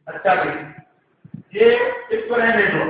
اچھا جی، یہ اس کو رہنے دو۔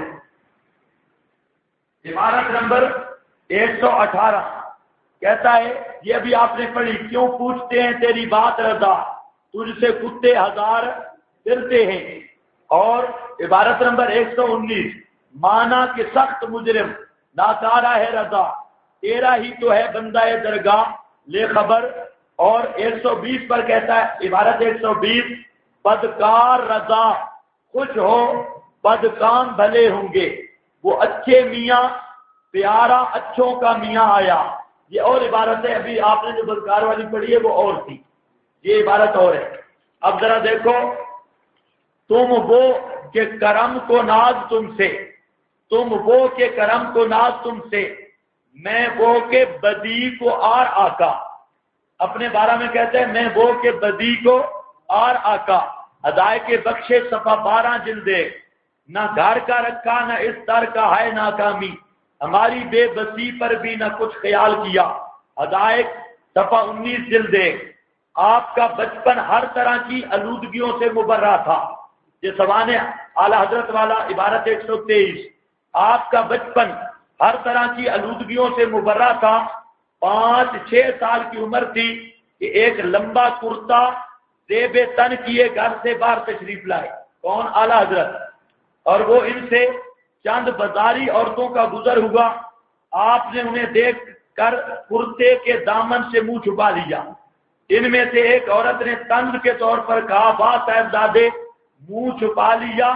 عبارت نمبر 118 کہتا ہے، یہ ابھی آپ نے پڑھی، کیوں پوچھتے ہیں تیری بات رضا، تجھ سے کتے ہزار پھرتے ہیں۔ اور عبارت نمبر 119 مانا کہ سخت مجرم ناکارہ ہے رضا، تیرا ہی تو ہے بندہ درگاہ لے خبر۔ اور 120 پر کہتا ہے، عبارت 120 بدکار رضا خوش ہو بدکام بھلے ہوں گے، وہ اچھے میاں پیارا اچھوں کا میاں آیا۔ یہ اور عبارت ہے، ابھی آپ نے جو بدکار والی پڑھی ہے وہ اور تھی، یہ عبارت اور ہے۔ اب ذرا دیکھو، تم وہ کہ کرم کو ناز تم سے، تم وہ کہ کرم کو ناز تم سے، میں وہ کہ بدی کو آر آقا۔ اپنے بارہ میں کہتے ہیں، میں وہ کہ بدی کو آر آقا، ہدایت کے بخشے صفحہ 12 جلدے، نہ گھر کا رکھا نہ اس در کا ہے ناکامی، ہماری بے بسی پر بھی نہ کچھ خیال کیا، ہدایت صفحہ 19 جلدے۔ آپ کا بچپن ہر طرح کی آلودگیوں سے مبرہ تھا، یہ سوانح اعلی حضرت والا عبارت 123۔ آپ کا بچپن ہر طرح کی آلودگیوں سے مبرہ تھا، 5-6 سال کی عمر تھی کہ ایک لمبا کرتا زیب تن کیے گھر سے باہر تشریف لائے، کون؟ اعلی حضرت۔ اور وہ ان سے چند بازاری عورتوں کا گزر ہوا، آپ نے انہیں دیکھ کر کرتے کے دامن سے منہ چھپا لیا۔ ان میں سے ایک عورت نے طنز کے طور پر کہا، واہ صاحبزادے منہ چھپا لیا،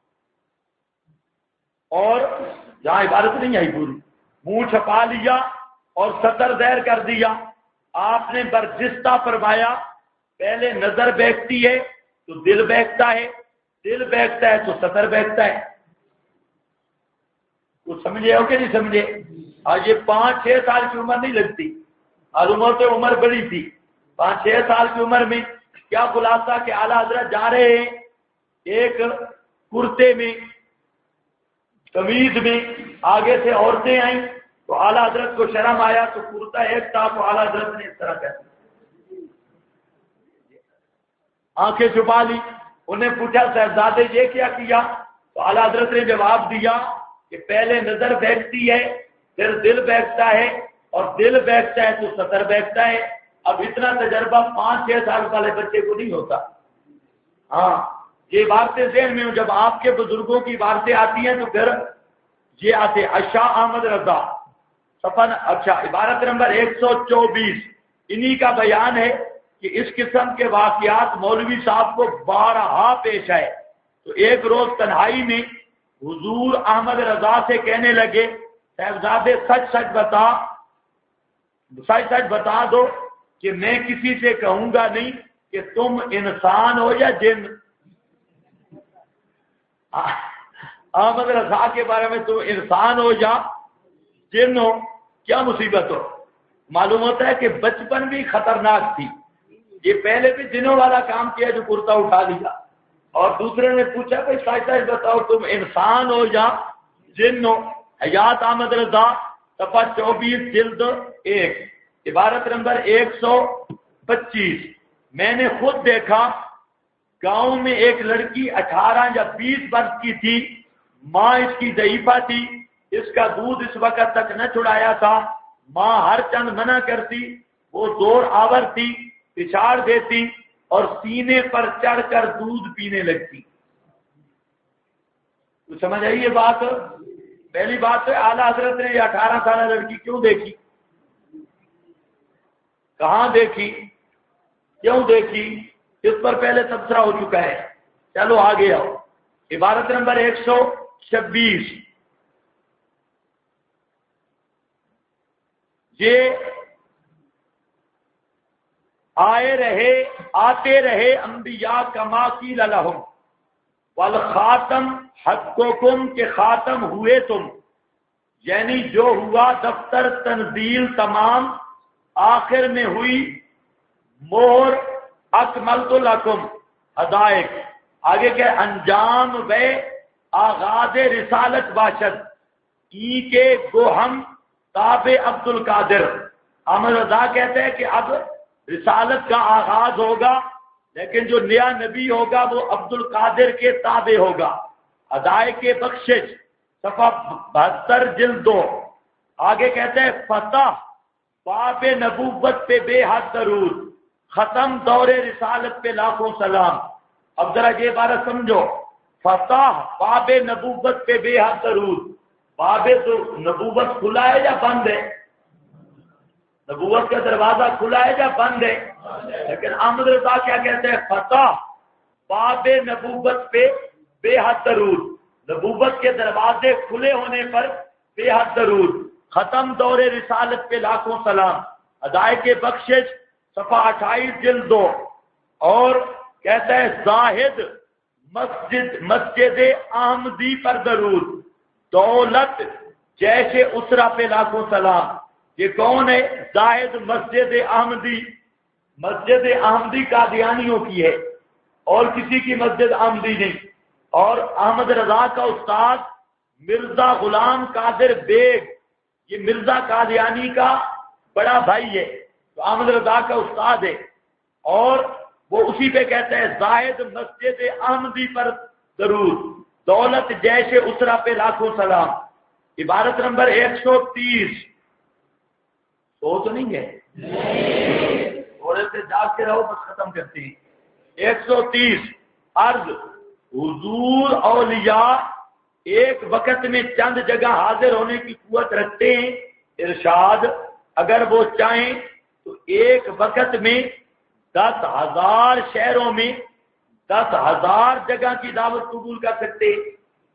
اور جہاں عبارت نہیں آئی پوری، منہ چھپا لیا اور سطر زیر کر دیا۔ آپ نے برجستہ فرمایا، پہلے نظر بہکتی ہے تو دل بہکتا ہے، دل بہکتا ہے تو سطر بہکتا ہے۔ کچھ سمجھے ہو کہ نہیں سمجھے؟ آج یہ 5-6 سال کی عمر نہیں لگتی، عمر تو عمر بڑی تھی، 5-6 سال کی عمر میں کیا خلاصہ کہ اعلیٰ حضرت جا رہے ہیں ایک کرتے میں قمیض میں، آگے سے عورتیں آئیں تو اعلیٰ حضرت کو شرم آیا تو کرتا ایک تھا تو اعلیٰ حضرت نے اس طرح کہا، آنکھیں چھپا لی۔ انہیں پوچھا صاحبزادے یہ کیا؟ تو اعلیٰ حضرت نے جواب دیا کہ پہلے نظر بہکتی ہے پھر دل بہکتا ہے، اور دل بہکتا ہے تو سطر بہکتا ہے۔ اب اتنا تجربہ 5-6 سال والے بچے کو نہیں ہوتا۔ ہاں، یہ باتیں ذہن میں ہوں، جب آپ کے بزرگوں کی باتیں آتی ہیں تو پھر یہ آتے۔ اشاء احمد رضا صفحہ، اچھا عبارت نمبر 124 انہی کا بیان ہے کہ اس قسم کے واقعات مولوی صاحب کو بارہا پیش آئے۔ تو ایک روز تنہائی میں حضور احمد رضا سے کہنے لگے، صاحبزادے سچ سچ بتا دو کہ میں کسی سے کہوں گا نہیں کہ تم انسان ہو یا جن۔ احمد رضا کے بارے میں تم انسان ہو یا جن ہو، کیا مصیبت ہو؟ معلوم ہوتا ہے کہ بچپن بھی خطرناک تھی۔ یہ پہلے بھی جنوں والا کام کیا جو کرتا اٹھا لیا، اور دوسرے نے پوچھا کہ سچ بتاؤ تم انسان ہو یا جن ہو۔ حیات احمد رضا صفحہ 24 جلد 1 عبارت نمبر 125، میں نے خود دیکھا گاؤں میں ایک لڑکی 18 یا 20 برس کی تھی، ماں اس کی ضعیفہ تھی، اس کا دودھ اس وقت تک نہ چھڑایا تھا، ماں ہر چند منع کرتی، وہ زور آور تھی، پچھاڑ دیتی اور سینے پر چڑھ کر دودھ پینے لگتی۔ تو سمجھ آئی یہ بات؟ پہلی بات تو اعلیٰ حضرت نے یہ 18 سالہ لڑکی کیوں دیکھی، کہاں دیکھی، کیوں دیکھی، اس پر پہلے تبصرہ ہو چکا ہے۔ چلو آگے آؤ، عبارت نمبر 126، یہ آتے رہے انبیاء کما قیل لہم والخاتم حقکم کے خاتم ہوئے تم، یعنی جو ہوا دفتر تنزیل تمام، آخر میں ہوئی مہر اکملت لکم ہدایت۔ آگے کہ انجام و آغاز رسالت باشد ای کے گوہم تاب عبد القادر۔ احمد رضا کہتے ہیں کہ اب رسالت کا آغاز ہوگا، لیکن جو نیا نبی ہوگا وہ عبد القادر کے تابع ہوگا۔ ادائے کے بخشش صفحہ 72 جلد 2۔ آگے کہتے ہیں فتح باب نبوت پہ بے حد درود، ختم دور رسالت پہ لاکھوں سلام۔ اب ذرا یہ بات سمجھو، فتح باب نبوت پہ بے حد درود، باب نبوت کھلا ہے یا بند ہے؟ نبوت کا دروازہ کھلا ہے یا بند ہے؟ لیکن احمد رضا کیا کہتے ہیں؟ فتح باب نبوت پہ بے حد درود، نبوت کے دروازے کھلے ہونے پر بے حد درود، ختم دور رسالت پہ لاکھوں سلام، ادائے کے بخشش صفحہ 28 جلد 2۔ اور کہتا ہے زاہد مسجد احمدی پر درود، دولت جیش اسرا پہ لاکھوں سلام۔ یہ کون ہے؟ زاہد مسجد احمدی۔ مسجد احمدی قادیانیوں کی ہے اور کسی کی مسجد احمدی نہیں۔ اور احمد رضا کا استاد مرزا غلام قادر بیگ، یہ مرزا قادیانی کا بڑا بھائی ہے، تو احمد رضا کا استاد ہے، اور وہ اسی پہ کہتے ہیں زاہد مسجد احمدی پر درود، دولت جیش اسرا پہ لاکھوں سلام۔ عبارت نمبر 130۔ سو تو نہیں ہے؟ تھوڑے سے جاگ کے رہو، بس ختم کرتے ہیں۔ 130 عرض حضور اولیاء ایک وقت میں چند جگہ حاضر ہونے کی قوت رکھتے ہیں۔ ارشاد اگر وہ چاہیں تو ایک وقت میں 10,000 شہروں میں 10,000 جگہ کی دعوت قبول کر سکتے ہیں۔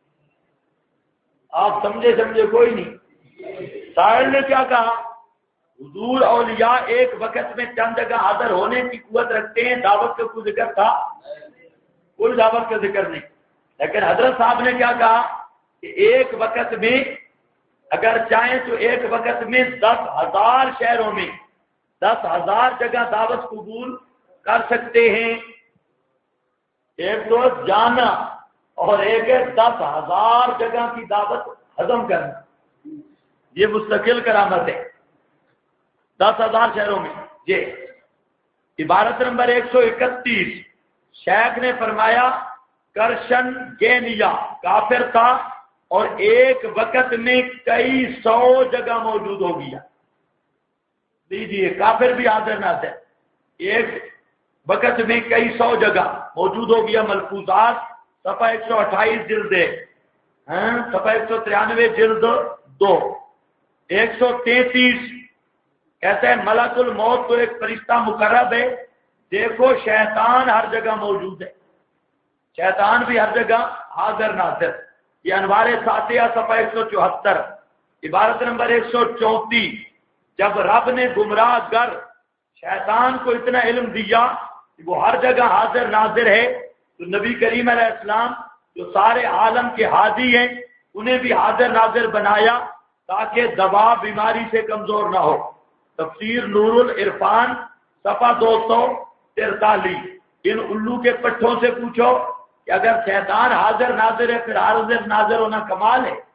آپ سمجھے کوئی نہیں؟ شاعر نے کیا کہا؟ حضور اولیاء ایک وقت میں چند جگہ حاضر ہونے کی قوت رکھتے ہیں، دعوت کا کوئی ذکر تھا؟ کوئی دعوت کا ذکر نہیں۔ لیکن حضرت صاحب نے کیا کہا کہ ایک وقت میں اگر چاہیں تو ایک وقت میں 10,000 شہروں میں 10,000 جگہ دعوت قبول کر سکتے ہیں۔ ایک تو جانا اور ایک ہے 10,000 جگہ کی دعوت ہضم کرنا، یہ مستقل کرامت ہے 10,000 شہروں میں۔ یہ عبارت نمبر 131۔ شیخ نے فرمایا کرشن گینیا کافر تھا اور ایک وقت میں کئی 100 جگہ موجود ہو گیا۔ لیجیے کافر بھی حاضر نہ تھے، ایک وقت میں کئی 100 جگہ موجود ہو گیا۔ ملفوظات صفحہ 128 جلد 1، صفحہ 193 جلد 2۔ 133 کہتے ہیں ملک الموت تو ایک فرشتہ مقرب ہے، دیکھو شیطان ہر جگہ موجود ہے، شیطان بھی ہر جگہ حاضر ناظر۔ یہ انوار ساتیہ صفحہ 174۔ عبارت نمبر 134۔ جب رب نے گمراہ گر شیطان کو اتنا علم دیا کہ وہ ہر جگہ حاضر ناظر ہے، تو نبی کریم علیہ السلام جو سارے عالم کے ہادی ہیں انہیں بھی حاضر ناظر بنایا تاکہ دوا بیماری سے کمزور نہ ہو۔ تفسیر نور العرفان صفحہ 243۔ ان الو کے پٹھوں سے پوچھو کہ اگر شیطان حاضر ناظر ہے پھر حاضر ناظر ہونا کمال ہے؟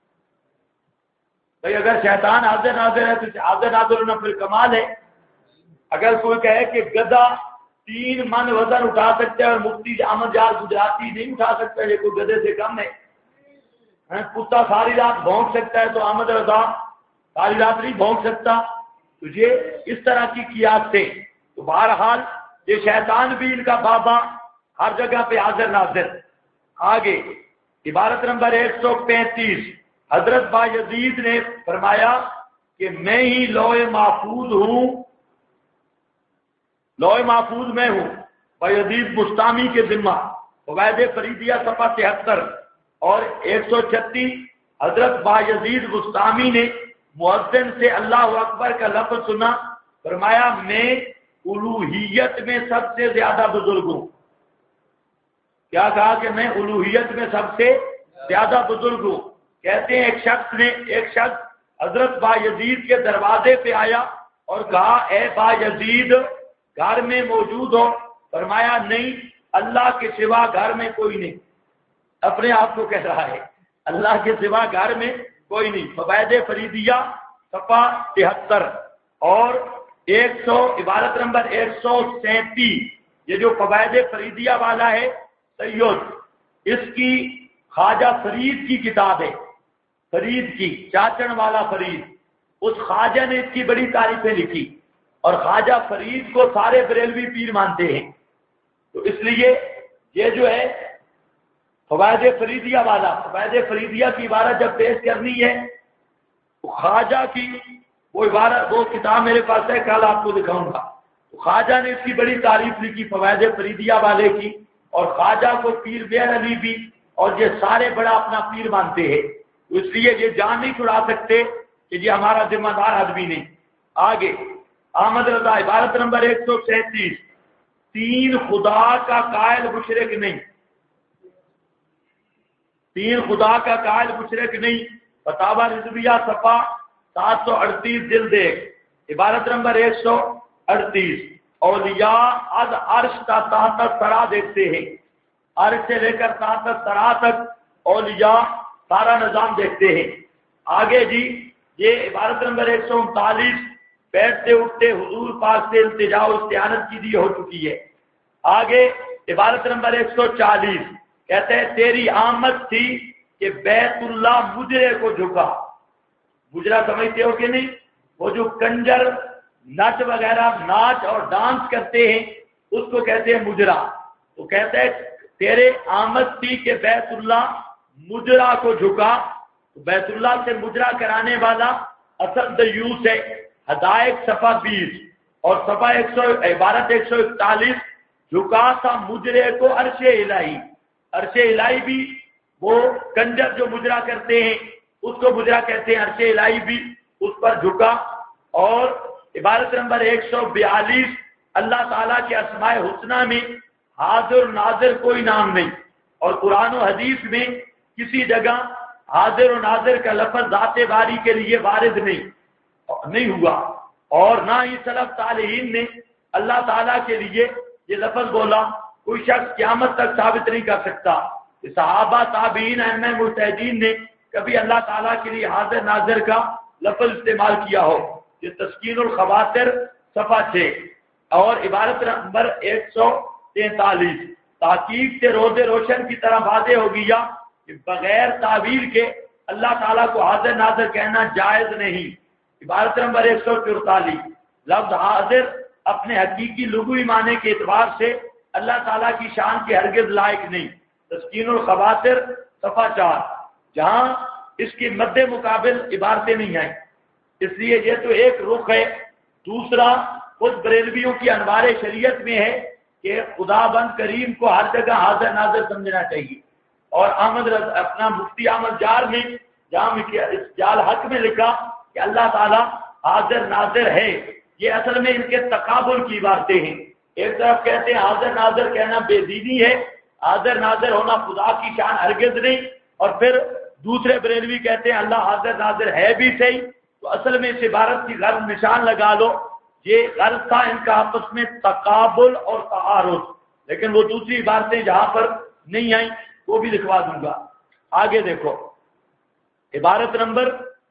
بھئی اگر شیطان حاضر ناظر ہے تو حاضر ناظر ہونا پھر کمال ہے۔ اگر کوئی کہے کہ گدھا 3 من وزن اٹھا سکتا ہے اور مفتی احمد یار گجراتی نہیں اٹھا سکتا، یہ کوئی گدھے سے کم ہے۔ کتا ساری رات بھونک سکتا ہے تو احمد رضا ساری رات نہیں بھونک سکتا؟ تو یہ اس طرح کی قیاس تھے۔ تو بہرحال یہ شیطان بھی ان کا بابا، ہر جگہ پہ حاضر ناظر۔ آگے عبارت نمبر 135۔ حضرت با یزید نے فرمایا کہ میں ہی لوح محفوظ ہوں، لوح محفوظ میں ہوں، با یزید بستامی کے ذمہ۔ فوائد فریدیہ صفحہ 73 اور 136۔ حضرت با یزید بستامی نے مؤذن سے اللہ اکبر کا لفظ سنا، فرمایا میں الوہیت میں سب سے زیادہ بزرگ ہوں۔ کیا کہا کہ میں الوہیت میں سب سے زیادہ بزرگ ہوں۔ کہتے ہیں ایک شخص حضرت با یزید کے دروازے پہ آیا اور کہا اے با یزید گھر میں موجود ہو؟ فرمایا نہیں، اللہ کے سوا گھر میں کوئی نہیں۔ اپنے آپ کو کہہ رہا ہے اللہ کے سوا گھر میں کوئی نہیں۔ فوائد فریدیہ صفحہ 73 اور 100 عبارت نمبر 137۔ یہ جو فوائد فریدیہ والا ہے سید، اس کی خواجہ فرید کی کتاب ہے، فرید کی، چاچن والا فرید، اس خواجہ نے اس کی بڑی تعریفیں لکھی، اور خواجہ فرید کو سارے بریلوی پیر مانتے ہیں۔ تو اس لیے یہ جو ہے فوائد فریدیہ والا، فوائد فریدیہ کی عبارت جب پیش کرنی ہے تو خواجہ کی وہ عبارت، وہ کتاب میرے پاس ہے، کل آپ کو دکھاؤں گا۔ تو خواجہ نے اس کی بڑی تعریف لکھی فوائد فریدیہ والے کی، اور خواجہ کو پیر بیر علی بھی اور یہ سارے بڑا اپنا پیر مانتے ہیں، تو اس لیے یہ جان نہیں چھڑا سکتے کہ یہ ہمارا ذمہ دار آدمی نہیں۔ آگے احمد رضا، عبارت نمبر 137، تین خدا کا قائل مشرک نہیں، تین خدا کا قائل مشرک نہیں، فتاوی رضویہ صفحہ 738 جلد 1، عبارت نمبر 138، اولیاء از عرش تا تحت سرا دیکھتے ہیں، عرش سے لے کر تحت سرا تک اولیاء سارا نظام دیکھتے ہیں۔ آگے جی یہ عبارت نمبر 139، بیٹھتے اٹھتے حضور پاک سے التجا و استعانت کی دی ہو چکی ہے۔ آگے عبارت نمبر 140 کہتے ہیں تیری آمد تھی کہ بیت اللہ مجرے کو جھکا، مجرا سمجھتے ہو کہ نہیں؟ وہ جو کنجر نچ وغیرہ ناچ اور ڈانس کرتے ہیں اس کو کہتے ہیں مجرا۔ تو کہتے ہیں تیرے آمد تھی کہ بیت اللہ مجرا کو جھکا، تو بیت اللہ سے مجرا کرانے والا اصل دیوس ہے۔ ہدایت صفحہ 20 اور صفحہ 100 عبارت 141، جھکا سا مجرے کو عرش الہی، عرش الہی بھی وہ کنجر جو مجرا کرتے ہیں اس کو مجرا کہتے ہیں، عرش الہی بھی اس پر جھکا۔ اور عبارت نمبر 142، اللہ تعالیٰ کے اسماء حسنہ میں حاضر ناظر کوئی نام نہیں، اور قرآن و حدیث میں کسی جگہ حاضر و ناظر کا لفظ ذات باری کے لیے وارد نہیں ہوا، اور نہ ہی سلف صالحین نے اللہ تعالیٰ کے لیے یہ لفظ بولا۔ کوئی شخص قیامت تک ثابت نہیں کر سکتا کہ صحابہ تابعین ائمہ مجتہدین نے کبھی اللہ تعالیٰ کے لیے حاضر ناظر کا لفظ استعمال کیا ہو۔ یہ تسکین الخواطر صفحہ 6 اور عبارت نمبر 143، تحقیق سے روز روشن کی طرح واضح ہو گیا کہ بغیر تعبیر کے اللہ تعالیٰ کو حاضر ناظر کہنا جائز نہیں۔ عبارت نمبر 144، لفظ حاضر اپنے حقیقی لغوی معنی کے اعتبار سے اللہ تعالیٰ کی شان کے ہرگز لائق نہیں۔ تسکین الخواطر صفحہ 4، جہاں اس کی مد مقابل عبارتیں نہیں آئیں۔ اس لیے یہ تو ایک رخ ہے۔ دوسرا خود بریلویوں کی انوار شریعت میں ہے کہ خدا بند کریم کو ہر جگہ حاضر ناظر سمجھنا چاہیے، اور اپنا مفتی احمد جار نے جہاں اس جال حق میں لکھا کہ اللہ تعالیٰ حاضر ناظر ہے، یہ اصل میں ان کے تقابل کی باتیں ہیں۔ ایک طرف کہتے ہیں حاضر ناظر کہنا بے دینی ہے، حاضر ناظر ہونا خدا کی شان ہرگز نہیں، اور پھر دوسرے بریلوی کہتے ہیں اللہ حاضر ناظر ہے بھی صحیح۔ تو اصل میں اس عبارت کی غرض نشان لگا لو، یہ غرض تھا ان کا آپس میں تقابل اور تعارض، لیکن وہ دوسری عبارتیں جہاں پر نہیں آئیں وہ بھی لکھوا دوں گا۔ آگے دیکھو عبارت نمبر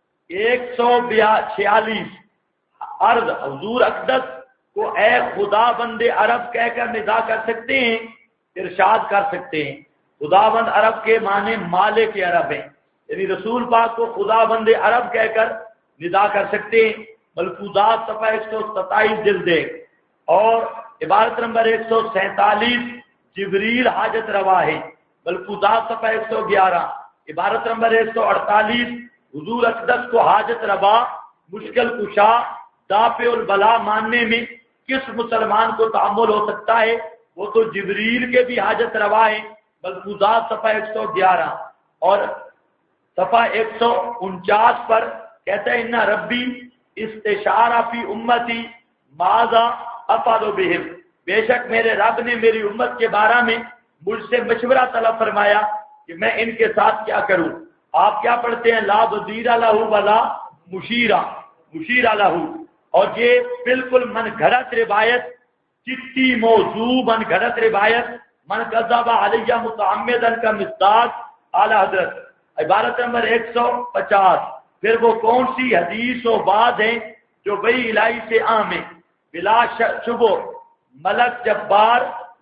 146، عرض حضور اقدس کو اے خدا بند عرب کہہ کر ندا کر سکتے ہیں، ارشاد کر سکتے ہیں۔ خدا بند عرب کے معنی مالک عرب ہیں، یعنی رسول پاک کو خدا بند عرب کہہ کر ندا کر سکتے ہیں۔ ملفوظات صفحہ 127 جلد 1 اور عبارت نمبر 147، جبریل حاجت روا ہے، ملفوظات صفحہ 111، عبارت نمبر 148، حضور اقدس کو حاجت روا مشکل کشا دافع البلا ماننے میں کس مسلمان کو تعامل ہو سکتا ہے؟ وہ تو جبریل کے بھی حاجت روا ہے، ملفوظات صفحہ 111 اور صفحہ 149 پر کہتا ہے ان ربی استشارہ فی امتی ماذا افعل بہم، بے شک میرے رب نے میری امت کے بارے میں مجھ سے مشورہ طلب فرمایا کہ میں ان کے ساتھ کیا کروں۔ آپ کیا پڑھتے ہیں؟ لا وزیر لہ ولا مشیر لہ، اور یہ بالکل من گھڑت روایت، چٹی موضوع من گھڑت روایت، من کذب علیہ متعمدا کا مصداق اعلی حضرت، عبارت نمبر 150۔ پھر وہ کون سی حدیث و بات ہیں جو بھئی الہی سے عام ہے؟ بلا شبہ ملک جبار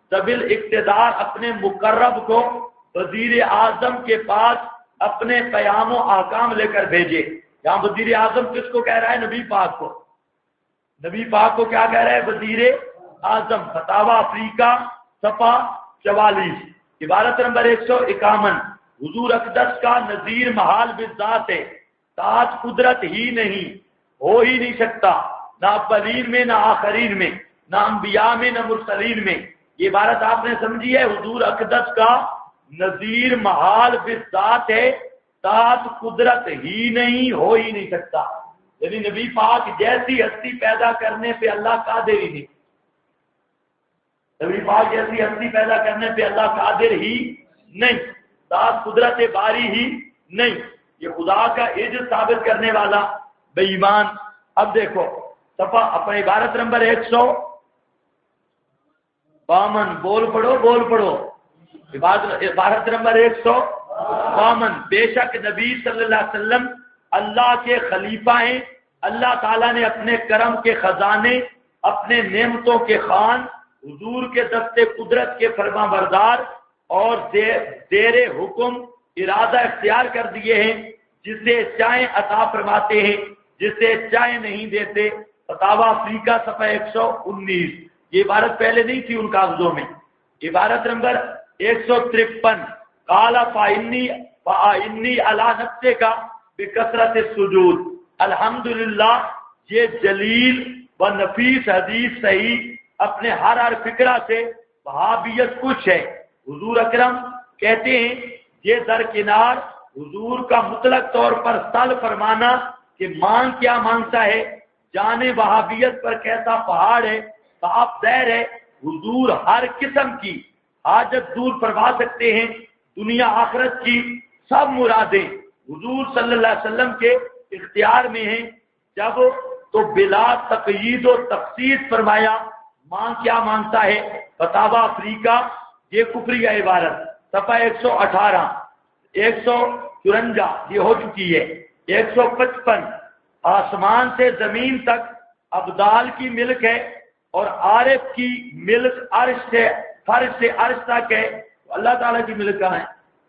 طویل اقتدار اپنے مقرب کو وزیر اعظم کے پاس اپنے پیام و احکام لے کر بھیجے. یہاں وزیر اعظم کس کو کہہ رہا ہے؟ نبی پاک کو. نبی پاک کو کیا کہہ رہا ہے؟ وزیر اعظم. فتاوی افریقہ صفحہ 44 عبارت نمبر 151. حضور اقدس کا نظیر محال بالذات ہے، تاج قدرت ہی نہیں، ہو ہی نہیں سکتا، نہ اولین میں نہ آخرین میں، نہ انبیاء میں نہ مرسلین میں. یہ عبارت آپ نے سمجھی ہے؟ حضور اقدس کا نظیر محال بالذات ہے، تاج قدرت ہی نہیں، ہو ہی نہیں سکتا. یعنی نبی پاک جیسی ہستی پیدا کرنے پہ اللہ قادر ہی نہیں. نبی پاک جیسی ہستی پیدا کرنے پہ اللہ قادر ہی نہیں، تاج قدرت باری ہی نہیں. یہ خدا کا عجز ثابت کرنے والا بے ایمان. اب دیکھو صفحہ اپنے عبارت نمبر 152. بول پڑھو. عبارت نمبر 152. بے شک نبی صلی اللہ علیہ وسلم اللہ کے خلیفہ ہیں. اللہ تعالیٰ نے اپنے کرم کے خزانے، اپنے نعمتوں کے خان، حضور کے دستے قدرت کے فرما بردار اور زیر حکم ارادہ اختیار کر دیے ہیں. جسے چاہیں عطا فرماتے ہیں، جسے چاہیں نہیں دیتے. فتاوی افریقہ صفحہ 119. یہ عبارت پہلے نہیں تھی ان کاغذوں میں. عبارت نمبر 153. قال فإني علی نفسے کا بکثرت السجود. الحمدللہ یہ جلیل و نفیس حدیث صحیح اپنے ہر فکرہ سے وہابیت کچھ ہے. حضور اکرم کہتے ہیں یہ درکنار حضور کا مطلق طور پر سل فرمانا کہ مانگ کیا مانگتا ہے، جانے وہابیت پر کیسا پہاڑ ہے، صاف زہر ہے. حضور ہر قسم کی حاجت دور فرما سکتے ہیں. دنیا آخرت کی سب مرادیں حضور صلی اللہ علیہ وسلم کے اختیار میں ہیں. جب تو بلا تقیید و تخصیص فرمایا مانگ کیا مانگتا ہے. فتاوی افریقہ یہ کفری عبارت صفحہ 118 154 یہ ہو چکی ہے. 155. آسمان سے زمین تک ابدال کی ملک ہے اور عارف کی ملک عرش سے فرش سے عرش تک ہے. اللہ تعالیٰ کی ملک کہاں ہے؟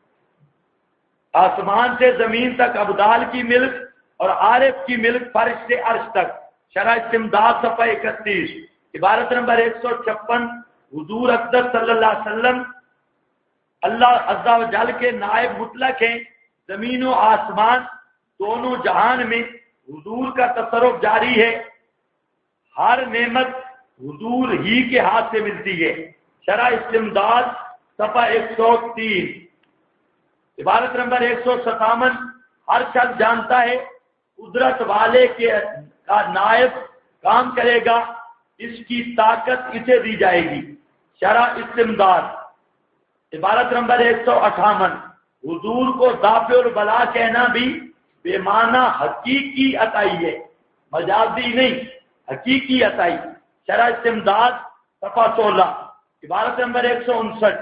آسمان سے زمین تک ابدال کی ملک اور عارف کی ملک فرش سے عرش تک. شرح استمداد صفحہ 31 عبارت نمبر 156. حضور اقدس صلی اللہ علیہ وسلم اللہ عز و جل کے نائب مطلق ہیں. زمین و آسمان دونوں جہان میں حضور کا تصرف جاری ہے. ہر نعمت حضور ہی کے ہاتھ سے ملتی ہے. شرح استمداد صفحہ 103 عبارت نمبر 157. ہر شخص جانتا ہے قدرت والے کے کا نائب کام کرے گا، اس کی طاقت اسے دی جائے گی. شرح استمداد عبارت نمبر 158. حضور کو دافع البلا کہنا بھی بے معنی حقیقی عطائی ہے، مجازی نہیں، حقیقی عطائی. شرح استمداد صفحہ 16 عبارت نمبر 159.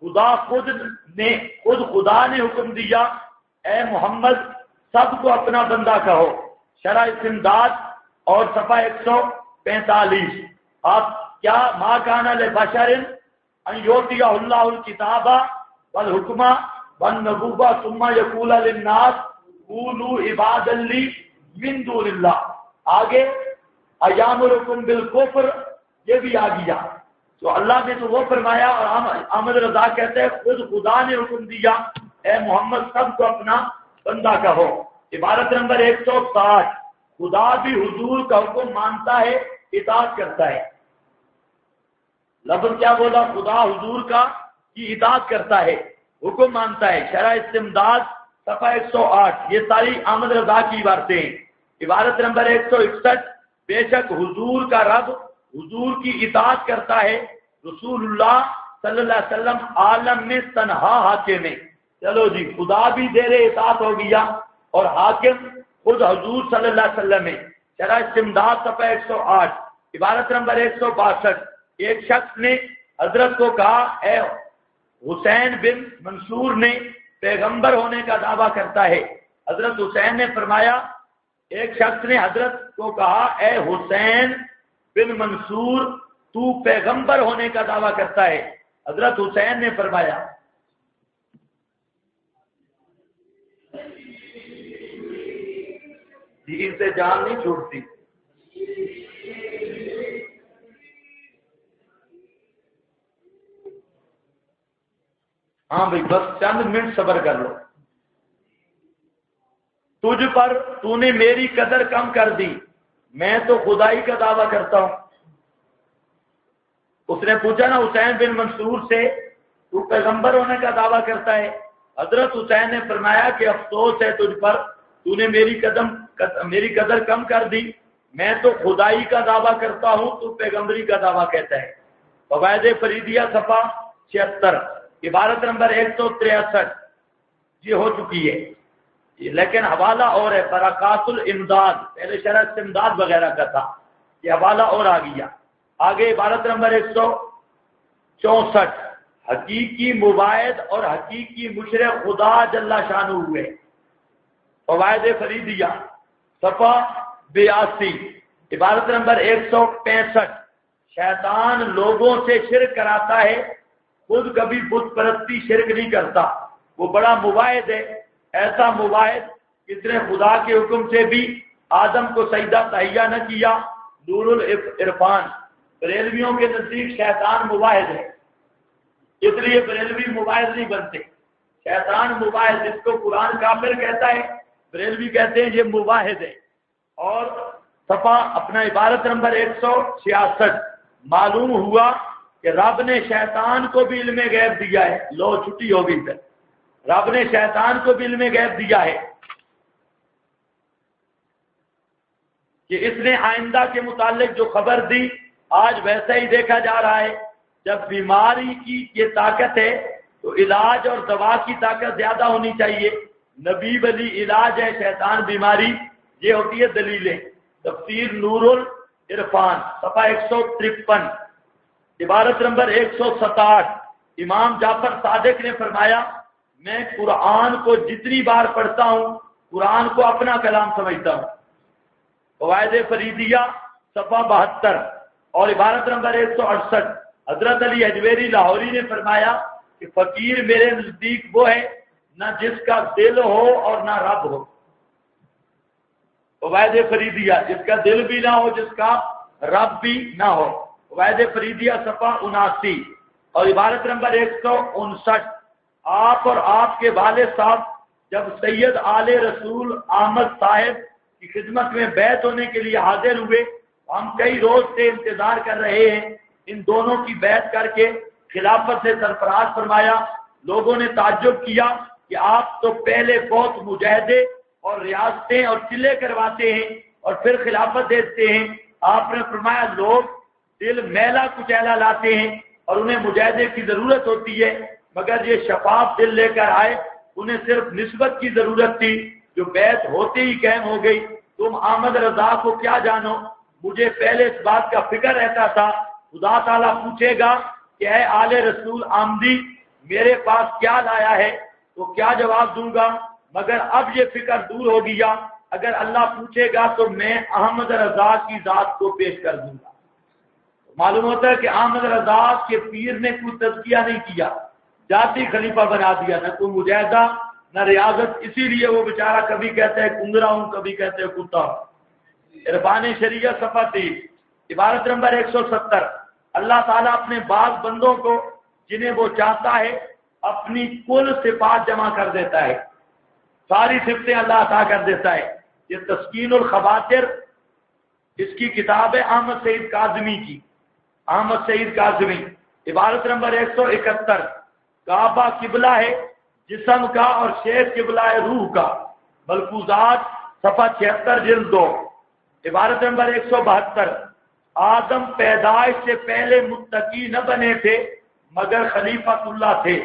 خود خدا نے حکم دیا اے محمد سب کو اپنا بندہ کہو. شرح استمداد اور صفحہ 145. آپ کیا ما کان لبشر ان یؤتیہ اللہ الکتاب والحکم والنبوۃ ثم یقول للناس قولوا عبادا لی من دون اللہ. آگے ایامرکم بالکفر یہ بھی آ گیا. تو اللہ نے تو وہ فرمایا اور احمد رضا کہتے ہیں خود خدا نے حکم دیا اے محمد سب کو اپنا بندہ کہو. عبارت نمبر 160. خدا بھی حضور کا حکم مانتا ہے، اطاعت کرتا ہے. لفظ کیا بولا؟ خدا حضور کا کی اطاعت کرتا ہے، حکم مانتا ہے. شرح استمداد صفحہ 108 یہ ساری احمد رضا کی عبارتیں ہیں. عبارت نمبر 161. بے شک حضور کا رب حضور کی اطاعت کرتا ہے. رسول اللہ صلی اللہ علیہ وسلم عالم میں تنہا حاکم ہے. چلو جی خدا بھی زیر اطاعت ہو گیا اور حاکم خود حضور صلی اللہ علیہ وسلم ہے. شرح استمداد صفحہ 108 عبارت نمبر 162. ایک شخص نے حضرت کو کہا اے حسین بن منصور نے پیغمبر ہونے کا دعویٰ کرتا ہے. حضرت حسین نے فرمایا ایک شخص نے حضرت کو کہا اے حسین بن منصور تو پیغمبر ہونے کا دعویٰ کرتا ہے. حضرت حسین نے فرمایا دین سے جان نہیں چھوٹتی. ہاں بھائی بس چند منٹ صبر کر لو. تجھ پر تو نے میری قدر کم کر دی، میں تو خدائی کا دعویٰ کرتا ہوں. اس نے پوچھا نا حسین بن منصور سے، تو پیغمبر ہونے کا دعویٰ کرتا ہے. حضرت حسین نے فرمایا کہ افسوس ہے تجھ پر، تو نے میری قدر کم کر دی، میں تو خدائی کا دعویٰ کرتا ہوں، تو پیغمبری کا دعویٰ کہتا ہے. فوائد فریدیہ صفحہ 76 عبارت نمبر 163 یہ ہو چکی ہے، لیکن حوالہ اور ہے. برکات الامداد، پہلے شرح استمداد وغیرہ کا تھا، یہ حوالہ اور آ گیا. آگے عبارت نمبر 164 حقیقی مباعد اور حقیقی مشرق خدا جل شانہ ہوئے. فوائد فریدیہ صفحہ 82 عبارت نمبر 165 شیطان لوگوں سے شرک کراتا ہے، خود کبھی بت پرستی شرک نہیں کرتا. وہ بڑا مباعد ہے، ایسا مباعد جس نے خدا کے حکم سے بھی آدم کو سجدہ تہیہ نہ کیا. نور العرفان بریلویوں کے نزدیک شیطان مباعد ہے، اس لیے بریلوی مباعد نہیں بنتے. شیطان مباعد جس کو قرآن کافر کہتا ہے، بریلوی کہتے ہیں یہ مباعد ہے. اور صفحہ اپنا عبارت نمبر 166 معلوم ہوا کہ رب نے شیطان کو بھی علم غیب دیا ہے. لو چھٹی ہو گئی پھر. رب نے شیطان کو بھی علم غیب دیا ہے کہ اس نے آئندہ کے متعلق جو خبر دی آج ویسا ہی دیکھا جا رہا ہے. جب بیماری کی یہ طاقت ہے تو علاج اور دوا کی طاقت زیادہ ہونی چاہیے. نبی ولی علاج ہے، شیطان بیماری. یہ ہوتی ہے دلیلیں. تفسیر نور العرفان صفحہ 153 عبارت نمبر 167 امام جعفر صادق نے فرمایا میں قرآن کو جتنی بار پڑھتا ہوں قرآن کو اپنا کلام سمجھتا ہوں. فوائد فریدیہ صفحہ 72 اور عبارت نمبر 168 حضرت علی اجویری لاہوری نے فرمایا کہ فقیر میرے نزدیک وہ ہے نہ جس کا دل ہو اور نہ رب ہو. فوائد فریدیہ جس کا دل بھی نہ ہو، جس کا رب بھی نہ ہو. فوائد فریدیہ صفحہ 79 اور عبارت نمبر 159 آپ اور آپ کے والد صاحب جب سید آل رسول احمد صاحب کی خدمت میں بیعت ہونے کے لیے حاضر ہوئے، ہم کئی روز سے انتظار کر رہے ہیں. ان دونوں کی بیعت کر کے خلافت سے سرفراز فرمایا. لوگوں نے تعجب کیا کہ آپ تو پہلے بہت مجاہدے اور ریاستیں اور چلے کرواتے ہیں اور پھر خلافت دیتے ہیں. آپ نے فرمایا لوگ دل میلا کچیلا لاتے ہیں اور انہیں مجاہدے کی ضرورت ہوتی ہے، مگر یہ شفاف دل لے کر آئے. انہیں صرف نسبت کی ضرورت تھی جو بیعت ہوتے ہی قائم ہو گئی. تم احمد رضا کو کیا جانو، مجھے پہلے اس بات کا فکر رہتا تھا خدا تعالیٰ پوچھے گا کہ اے آل رسول آمدی میرے پاس کیا لایا ہے تو کیا جواب دوں گا، مگر اب یہ فکر دور ہو گیا. اگر اللہ پوچھے گا تو میں احمد رضا کی ذات کو پیش کر دوں گا. معلوم ہوتا ہے کہ احمد رضا کے پیر نے کوئی تزکیہ نہیں کیا، ذاتی خلیفہ بنا دیا، نہ کوئی مجاہدہ نہ ریاضت. اسی لیے وہ بیچارہ کبھی کہتے ہیں کنگرا ہوں، کبھی کہتے ہیں کتا ہوں. عرفان شریعہ صفحہ 30 عبارت نمبر 170 اللہ تعالیٰ اپنے بعض بندوں کو جنہیں وہ چاہتا ہے اپنی کل صفات جمع کر دیتا ہے، ساری صفتیں اللہ عطا کر دیتا ہے. یہ تسکین الخواطر اس کی کتاب ہے احمد سعید کاظمی کی. احمد سعید کاظمی عبارت نمبر 171 کعبہ قبلہ ہے جسم کا اور شیخ قبلہ ہے روح کا. ملفوظات صفحہ 76 جلد 2 عبارت نمبر 172 آدم پیدائش سے پہلے متقی نہ بنے تھے مگر خلیفۃ اللہ تھے.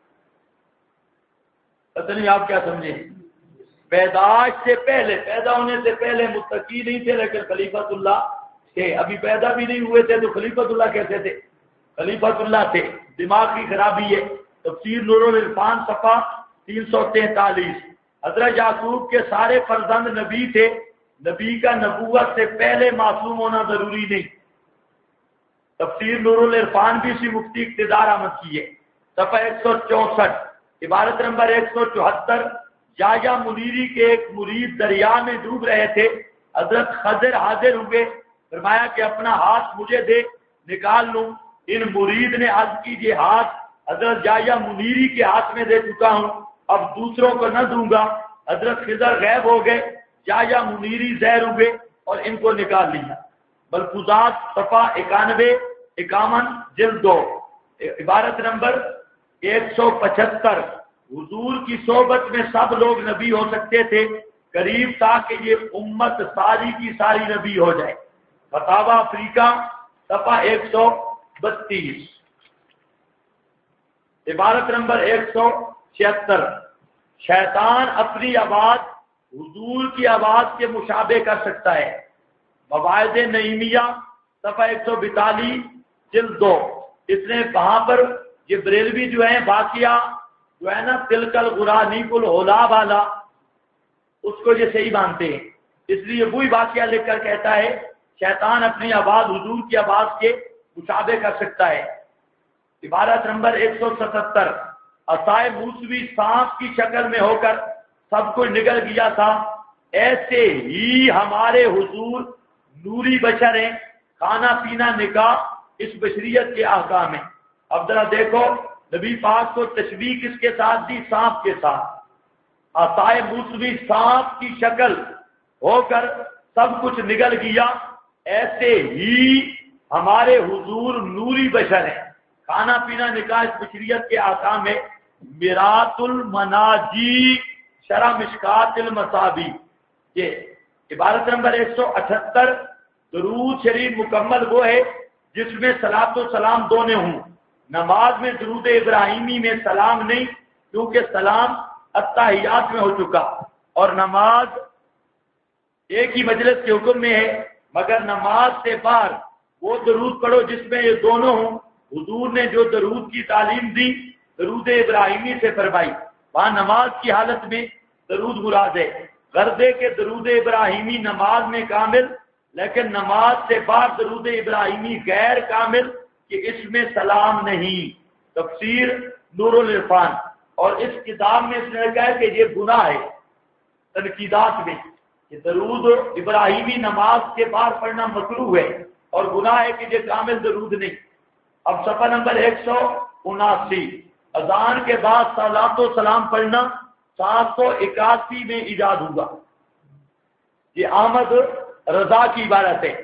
پتہ نہیں آپ کیا سمجھیں، پیدائش سے پہلے، پیدا ہونے سے پہلے متقی نہیں تھے لیکن خلیفۃ اللہ تھے. ابھی پیدا بھی نہیں ہوئے تھے تو خلیفۃ اللہ کیسے تھے؟ خلیفۃ اللہ تھے. دماغ کی خرابی ہے. تفسیر نور العرفان صفحہ 343 حضرت یعقوب کے سارے فرزند نبی تھے. نبی کا نبوت سے پہلے معصوم ہونا ضروری نہیں. تفسیر نور العرفان بھی اسی مفتی اقتدار احمد کی ہے، صفحہ 164، عبارت نمبر 174۔ یحییٰ منیری کے ایک مرید دریا میں ڈوب رہے تھے، حضرت خضر حاضر ہوئے، فرمایا کہ اپنا ہاتھ مجھے دے، نکال لوں۔ ان مرید نے عرض کیجیے ہاتھ حضرت یحییٰ منیری کے ہاتھ میں دے چکا ہوں، اب دوسروں کو نہ دوں گا۔ حضرت خضر غائب ہو گئے، یحییٰ منیری ظاہر ہوئے اور ان کو نکال لیا۔ ملفوظات صفحہ 91 جلد 2، عبارت نمبر 175۔ حضور کی صحبت میں سب لوگ نبی ہو سکتے تھے، قریب تھا کہ یہ امت ساری کی ساری نبی ہو جائے۔ فتاوی افریقہ صفحہ 132، عبارت نمبر 176۔ شیطان اپنی آواز حضور کی آواز کے مشابہ کر سکتا ہے۔ مواعظ نعیمیہ صفحہ 142 جلد 2۔ اس نے وہاں پر یہ بریلوی جو ہے واقعہ جو ہے نا تلکل غرانی کل ہولا والا، اس کو یہ صحیح مانتے ہیں، اس لیے وہی واقعہ لکھ کر کہتا ہے شیطان اپنی آواز حضور کی آواز کے مشابہ کر سکتا ہے۔ عبارت نمبر 177۔ عصائے موسوی سانپ کی شکل میں ہو کر سب کچھ نگل گیا تھا، ایسے ہی ہمارے حضور نوری بشر ہیں، کھانا پینا نکاح اس بشریت کے احکام ہیں۔ اب ذرا دیکھو نبی پاک کو تشبیہ کس کے ساتھ دی؟ سانپ کے ساتھ۔ عصائے موسوی سانپ کی شکل ہو کر سب کچھ نگل گیا، ایسے ہی ہمارے حضور نوری بشر ہیں، کھانا پینا نکاح اس بشریت کے احکام میں۔ میرات المناجی شرح مشکات المصابی، یہ عبارت نمبر 178۔ درود شریف مکمل وہ ہے جس میں صلاۃ و سلام دونوں ہوں۔ نماز میں درود ابراہیمی میں سلام نہیں، کیونکہ سلام التحیات میں ہو چکا، اور نماز ایک ہی مجلس کے حکم میں ہے، مگر نماز سے باہر وہ درود پڑھو جس میں یہ دونوں ہوں۔ حضور نے جو درود کی تعلیم دی درود ابراہیمی سے فرمائی، وہاں نماز کی حالت میں درود مراد ہے۔ غرضے کے درود ابراہیمی نماز میں کامل، لیکن نماز سے باہر درود ابراہیمی غیر کامل کہ اس میں سلام نہیں۔ تفسیر نور العرفان، اور اس کتاب میں اس نے کہا کہ یہ گناہ ہے تنقیدات میں کہ درود ابراہیمی نماز کے بعد پڑھنا مکروہ ہے اور گناہ ہے کہ یہ کامل درود نہیں۔ اب صفحہ نمبر 179۔ اذان کے بعد صلاۃ و سلام پڑھنا 781 میں ایجاد ہوا۔ یہ احمد رضا کی عبارت ہے۔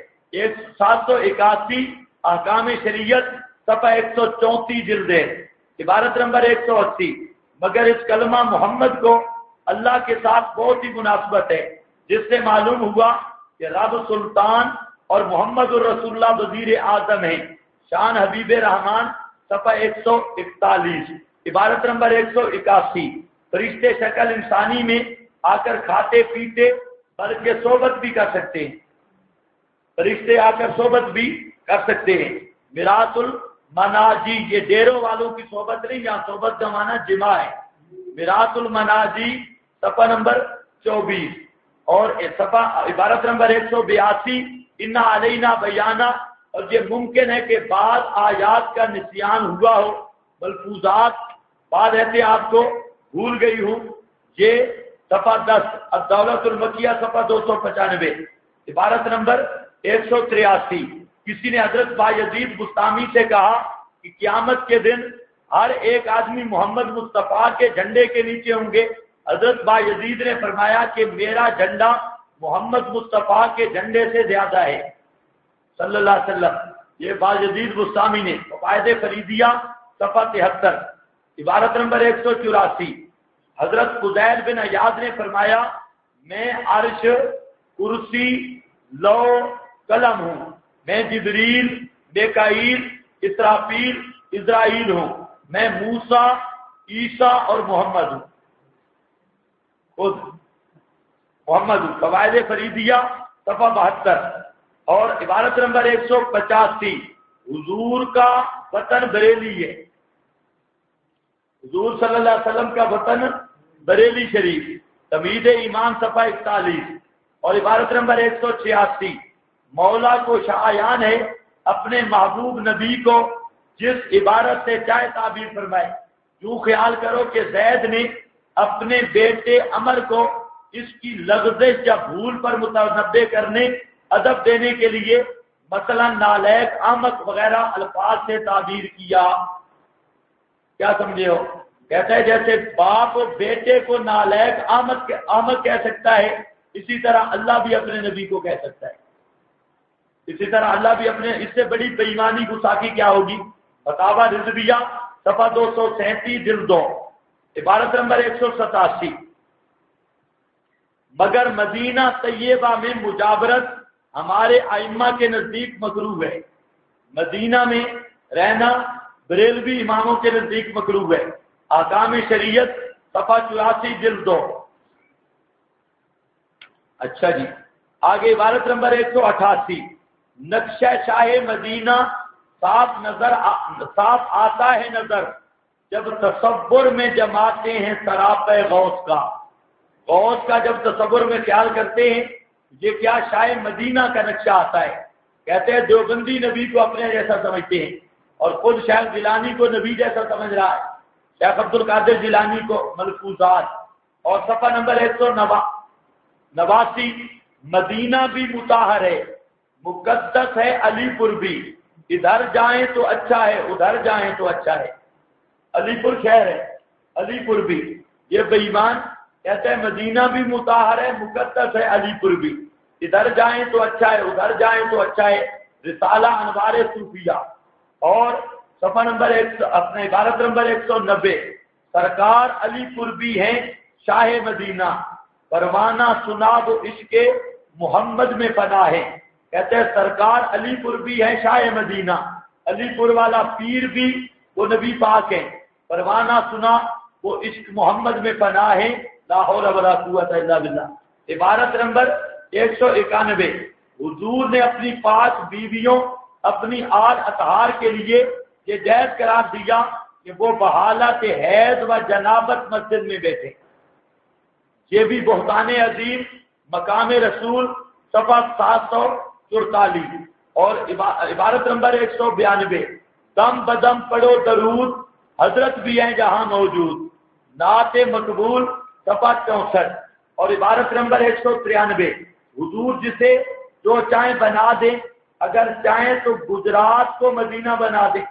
781 احکام شریعت صفحہ 134 جلد ہے، عبارت نمبر 180۔ مگر اس کلمہ محمد کو اللہ کے ساتھ بہت ہی مناسبت ہے، جس سے معلوم ہوا کہ رب سلطان اور محمد الرسول اللہ وزیر اعظم ہیں۔ شان حبیب رحمان صفحہ 141، عبارت نمبر 181۔ فرشتے شکل انسانی میں آ کر کھاتے پیتے بلکہ صحبت بھی کر سکتے ہیں، فرشتے آ کر صحبت بھی کر سکتے ہیں۔ میرات المناجی، یہ ڈیروں والوں کی صحبت نہیں، یہاں صحبت کا معنی جمع ہے۔ میرات المناجی صفحہ نمبر 24 اور صفحہ عبارت نمبر 182۔ ان علینا بیانہ، اور یہ ممکن ہے کہ بعض آیات کا نسیان ہوا ہو، ملفوظات بعد رہتے آپ کو بھول گئی ہوں۔ یہ صفحہ 10 الدولت المکیہ صفحہ 295، عبارت نمبر 183۔ کسی نے حضرت بایزید بستامی سے کہا کہ قیامت کے دن ہر ایک آدمی محمد مصطفیٰ کے جھنڈے کے نیچے ہوں گے۔ حضرت بایزید نے فرمایا کہ میرا جھنڈا محمد مصطفیٰ کے جھنڈے سے زیادہ ہے صلی اللہ علیہ وسلم۔ یہ بایزید بستامی نے فوائد فریدیہ صفحہ 73، عبارت نمبر 184۔ حضرت فضیل بن عیاض نے فرمایا میں عرش، کرسی، لو قلم ہوں، میں جبریل، میکائیل، اسرافیل، اسرائیل ہوں، میں موسیٰ، عیسیٰ اور محمد ہوں، خود محمد ہوں۔ فوائد فریدیہ صفحہ 72 اور عبارت نمبر 185۔ حضور کا وطن بریلی ہے، حضور صلی اللہ علیہ وسلم کا وطن بریلی شریف، تمہید ایمان صفحہ 41 اور عبارت نمبر 186۔ مولا کو شایان ہے اپنے محبوب نبی کو جس عبارت سے چاہے تعبیر فرمائے. یوں خیال کرو کہ زید نے اپنے بیٹے عمر کو اس کی لغزش یا بھول پر متنبع کرنے، ادب دینے کے لیے مثلا نالیک، احمق وغیرہ الفاظ سے تعبیر کیا. کیا سمجھے ہو؟ کہتا ہے جیسے باپ بیٹے کو نالیک احمق کہہ سکتا ہے، اسی طرح اللہ بھی اپنے نبی کو کہہ سکتا ہے. اسی طرح اللہ بھی اپنے، اس سے بڑی بے ایمانی گستاخی کیا ہوگی؟ فتاوی رضویہ صفحہ 237 جلد 2 عبارت نمبر 187. مگر مدینہ طیبہ میں مجاورت ہمارے ائمہ کے نزدیک مکروہ ہے. مدینہ میں رہنا بریلوی اماموں کے نزدیک مکروہ ہے. احکام شریعت صفحہ 84 جلد 2. اچھا جی، آگے عبارت نمبر 188. نقشہ شاہ مدینہ صاف آتا ہے نظر جب تصور میں جماتے ہیں سراپے غوث کا. غوث کا جب تصور میں خیال کرتے ہیں یہ کیا شاہ مدینہ کا نقشہ آتا ہے. کہتے ہیں دیوبندی نبی کو اپنے جیسا سمجھتے ہیں اور خود شیخ جیلانی کو نبی جیسا سمجھ رہا ہے، شیخ عبد القادر جیلانی کو ملفوظات. اور صفحہ نمبر 189. مدینہ بھی مطہر ہے، مقدس ہے علی پور بھی، ادھر جائیں تو اچھا ہے ادھر جائیں تو اچھا ہے. علی پور شہر ہے، علی پور بھی. یہ بے ایمان کہتے ہیں مدینہ بھی مطہر ہے، مقدس ہے علی پور بھی، ادھر جائیں تو اچھا ہے ادھر جائیں تو اچھا ہے. رسالہ انوار صوفیہ اور صفحہ نمبر اپنے عبارت نمبر 190. سرکار علی پور بھی ہیں شاہ مدینہ، پروانہ سناب عشق محمد میں پناہ ہے. کہتے ہیں سرکار علی پور بھی ہے شاہ مدینہ، علی پور والا پیر بھی وہ نبی پاک ہیں، پروانہ سنا وہ عشق محمد میں پناہ ہے. لا حول ولا قوت الا باللہ. عبارت نمبر 191. حضور نے اپنی 5 بیویوں اپنی آل اطہار کے لیے یہ جائز قرار دیا کہ وہ بحالت حیض و جنابت مسجد میں بیٹھے. یہ بھی بہتان عظیم مقام رسول صفحہ 744. اور عبارت نمبر 192. دم بدم پڑھو درود حضرت بھی ہیں جہاں موجود، نعت مقبول صفحہ 64. اور عبارت نمبر 193. حضور جسے جو چاہیں بنا دیں، اگر چاہیں تو گجرات کو مدینہ بنا دیں،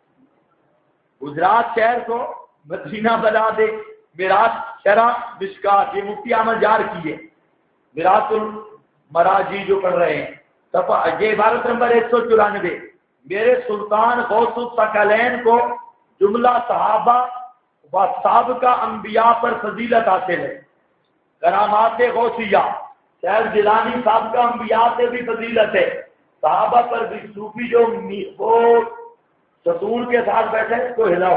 گجرات شہر کو مدینہ بنا دے. میراث شرح مشکات، یہ مفتی احمد جار کی ہے، میراث المراجی جو پڑھ رہے ہیں. یہ عبارت نمبر 194. میرے سلطان غوث الثقلین کو جملہ صحابہ و سابقہ انبیاء پر فضیلت حاصل ہے. کرامات غوثیہ شیخ جیلانی سابقہ انبیاء سے بھی فضیلت ہے، صحابہ پر بھی. صوفی جو وہ ستون کے ساتھ بیٹھے اس کو ہلاؤ.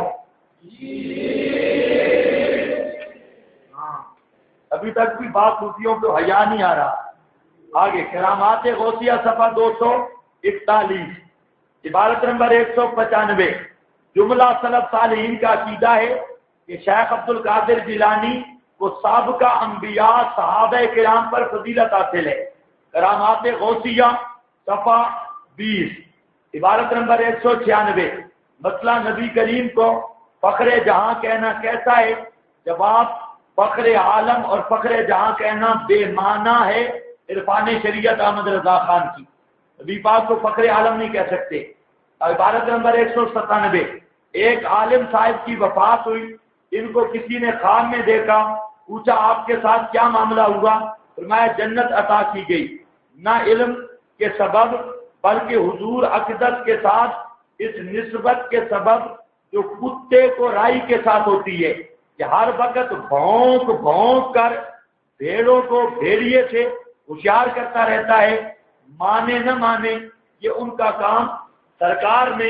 ہاں، ابھی تک بھی بات صوفیوں کو حیا نہیں آ رہا. آگے کرامات غوثیہ صفحہ 241. عبارت نمبر 195. جملہ سلف صالحین کا عقیدہ ہے کہ شیخ عبد القادر جیلانی کو سابقہ انبیاء صحابہ کرام پر فضیلت حاصل ہے. کرامات غوثیہ صفحہ 20. عبارت نمبر 196. مسئلہ نبی کریم کو فخر جہاں کہنا کیسا ہے؟ جواب فخر عالم اور فخر جہاں کہنا بے معنی ہے. عرفان شریعت احمد رضا خان کی. نبی پاک کو فخر عالم نہیں کہہ سکتے. عبارت نمبر 197. ایک عالم صاحب کی وفات ہوئی، ان کو کسی نے خواب میں دیکھا، پوچھا آپ کے ساتھ کیا معاملہ ہوا؟ فرمایا جنت عطا کی گئی. نہ علم کے سبب بلکہ حضور عقیدت کے ساتھ اس نسبت کے سبب جو کتے کو رائی کے ساتھ ہوتی ہے کہ ہر وقت بھونک بھونک کر بھیڑوں کو بھیڑیے سے ہوشیار کرتا رہتا ہے. مانے نہ مانے یہ ان کا کام. سرکار نے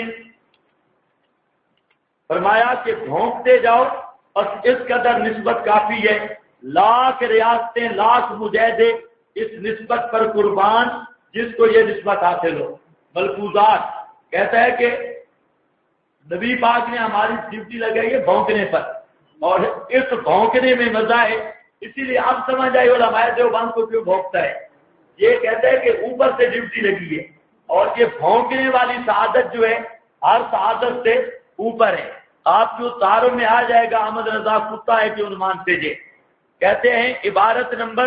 فرمایا کہ بھونکتے جاؤ اور اس قدر نسبت کافی ہے. لاکھ ریاستیں لاکھ مجاہدے اس نسبت پر قربان جس کو یہ نسبت حاصل ہو. ملفوظات کہتا ہے کہ نبی پاک نے ہماری ڈیوٹی لگائی ہے بھونکنے پر، اور اس بھونکنے میں مزہ ہے. اسی لیے آپ سمجھ آئے علماء دیوبند کو کیوں بھونکتا ہے. یہ کہتا ہے کہ اوپر سے ڈیوٹی لگی ہے، اور یہ بھونکنے والی سعادت جو ہے ہر سعادت سے اوپر ہے. آپ جو تاروں میں آ جائے گا احمد رضا کتا ہے کہ عنوان سے جے کہتے ہیں. عبارت نمبر